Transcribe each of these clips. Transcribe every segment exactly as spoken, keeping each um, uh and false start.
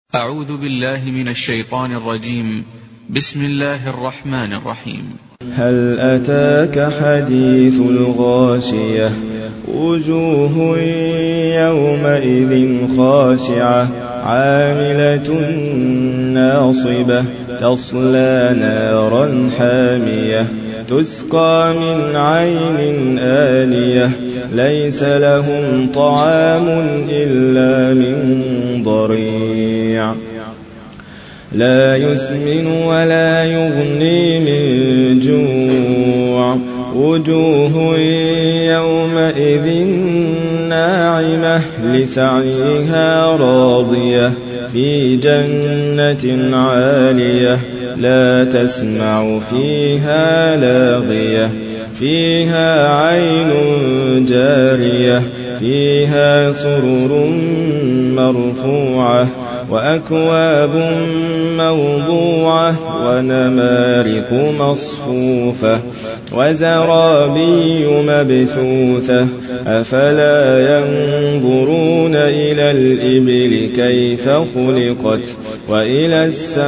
أعوذ بالله من الشيطان الرجيم. بسم الله الرحمن الرحيم. هل أتاك حديث الغاشية وجوه يومئذ خاشعة عاملة ناصبة تصلى نارا حامية تسقى من عين آنية ليس لهم طعام إلا من ضريع لا يسمن ولا يغني من جوع وجوه يومئذ ناعمة لسعيها راضية في جنة عالية لا تسمع فيها لاغية فيها عين جارية فيها سرر مرفوعة وأكواب موضوعة ونمارق مصفوفة وزرابي مبثوثة أفلا ينظرون إلى الإبل كيف خلقت وإلى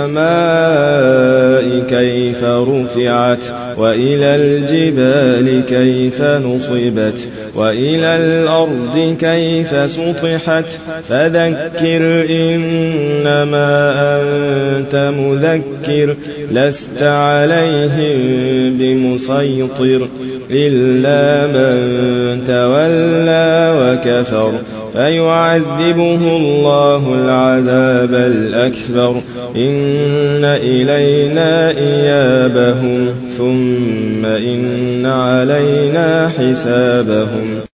السماء كيف رفعت وإلى الجبال كيف نصبت وإلى الأرض كيف سطحت فذكر إنما أنت مذكر لست عليهم بمسيطر إلا من تولى وكفر فيعذبه الله العذاب الأكبر إن إلينا إيابهم ثم إن علينا حسابهم.